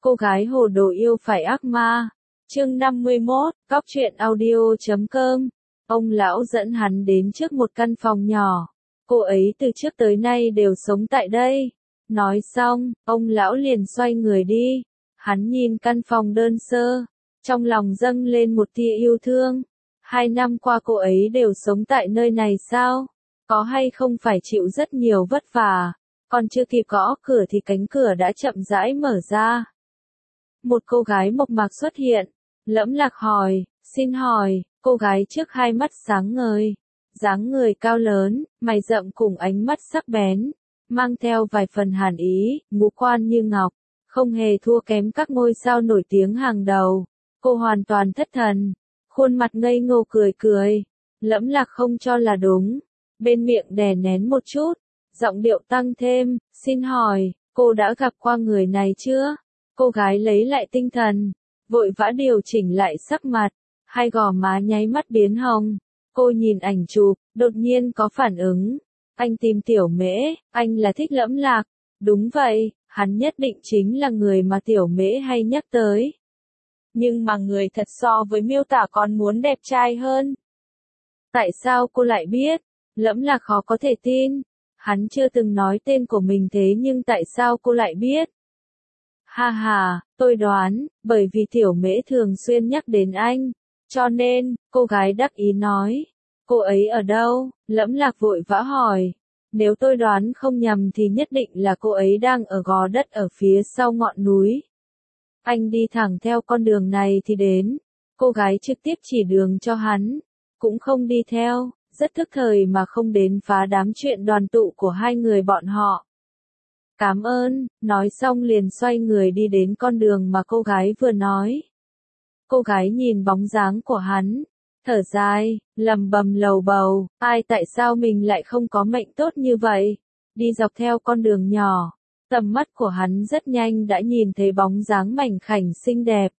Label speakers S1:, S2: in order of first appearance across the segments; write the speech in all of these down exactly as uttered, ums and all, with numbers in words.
S1: Cô gái hồ đồ yêu phải ác ma. Chương năm mươi mốt, Cóc truyện audio chấm com. Ông lão dẫn hắn đến trước một căn phòng nhỏ. Cô ấy từ trước tới nay đều sống tại đây. Nói xong, ông lão liền xoay người đi. Hắn nhìn căn phòng đơn sơ, trong lòng dâng lên một tia yêu thương. Hai năm qua cô ấy đều sống tại nơi này sao? Có hay không phải chịu rất nhiều vất vả? Còn chưa kịp gõ cửa thì cánh cửa đã chậm rãi mở ra. Một cô gái mộc mạc xuất hiện. Lẫm Lạc hỏi, xin hỏi, cô gái trước hai mắt sáng ngời, dáng người cao lớn, mày rậm cùng ánh mắt sắc bén, mang theo vài phần hàn ý, ngũ quan như ngọc, không hề thua kém các ngôi sao nổi tiếng hàng đầu. Cô hoàn toàn thất thần, khuôn mặt ngây ngô cười cười. Lẫm Lạc không cho là đúng, bên miệng đè nén một chút, giọng điệu tăng thêm, xin hỏi, cô đã gặp qua người này chưa? Cô gái lấy lại tinh thần, vội vã điều chỉnh lại sắc mặt, hai gò má nháy mắt biến hồng. Cô nhìn ảnh chụp, đột nhiên có phản ứng. Anh tìm Tiểu Mễ, anh là thích Lẫm Lạc. Đúng vậy, hắn nhất định chính là người mà Tiểu Mễ hay nhắc tới. Nhưng mà người thật so với miêu tả còn muốn đẹp trai hơn. Tại sao cô lại biết? Lẫm Lạc khó có thể tin. Hắn chưa từng nói tên của mình thế nhưng tại sao cô lại biết? Ha ha, tôi đoán, bởi vì Tiểu Mễ thường xuyên nhắc đến anh. Cho nên, cô gái đắc ý nói. Cô ấy ở đâu? Lẫm Lạc vội vã hỏi. Nếu tôi đoán không nhầm thì nhất định là cô ấy đang ở gò đất ở phía sau ngọn núi. Anh đi thẳng theo con đường này thì đến. Cô gái trực tiếp chỉ đường cho hắn. Cũng không đi theo, rất thức thời mà không đến phá đám chuyện đoàn tụ của hai người bọn họ. Cảm ơn, nói xong liền xoay người đi đến con đường mà cô gái vừa nói. Cô gái nhìn bóng dáng của hắn, thở dài, lầm bầm lầu bầu, ai tại sao mình lại không có mệnh tốt như vậy? Đi dọc theo con đường nhỏ, tầm mắt của hắn rất nhanh đã nhìn thấy bóng dáng mảnh khảnh xinh đẹp.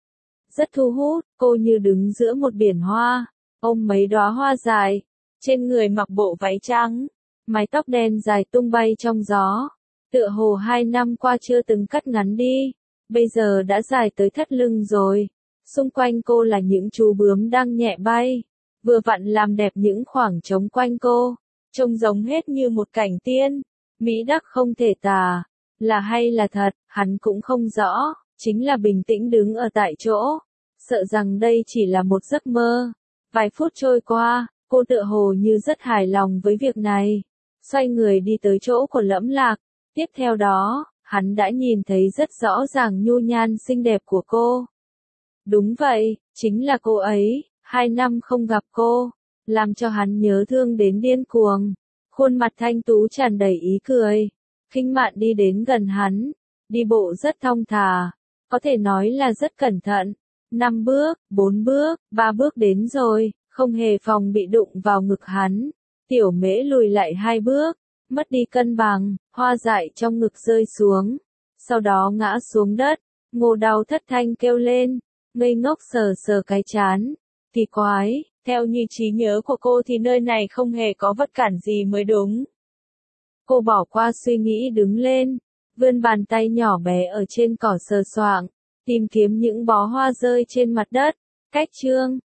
S1: Rất thu hút, cô như đứng giữa một biển hoa, ôm mấy đóa hoa dài, trên người mặc bộ váy trắng, mái tóc đen dài tung bay trong gió. Tựa hồ hai năm qua chưa từng cắt ngắn đi, bây giờ đã dài tới thắt lưng rồi. Xung quanh cô là những chú bướm đang nhẹ bay, vừa vặn làm đẹp những khoảng trống quanh cô, trông giống hết như một cảnh tiên, mỹ đắc không thể tả. Là hay là thật, hắn cũng không rõ, chính là bình tĩnh đứng ở tại chỗ, sợ rằng đây chỉ là một giấc mơ. Vài phút trôi qua, cô tựa hồ như rất hài lòng với việc này, xoay người đi tới chỗ của Lẫm Lạc. Tiếp theo đó, hắn đã nhìn thấy rất rõ ràng nhu nhan xinh đẹp của cô. Đúng vậy, chính là cô ấy, hai năm không gặp cô, làm cho hắn nhớ thương đến điên cuồng. Khuôn mặt thanh tú tràn đầy ý cười, khinh mạn đi đến gần hắn, đi bộ rất thong thả, có thể nói là rất cẩn thận. Năm bước, bốn bước, ba bước đến rồi, không hề phòng bị đụng vào ngực hắn. Tiểu Mễ lùi lại hai bước, mất đi cân bằng, hoa dại trong ngực rơi xuống, sau đó ngã xuống đất. Ngô đau thất thanh kêu lên, ngây ngốc sờ sờ cái trán. Kỳ quái, theo như trí nhớ của cô thì nơi này không hề có vật cản gì mới đúng. Cô bỏ qua suy nghĩ đứng lên, vươn bàn tay nhỏ bé ở trên cỏ sờ soạng, tìm kiếm những bó hoa rơi trên mặt đất. Cách chương,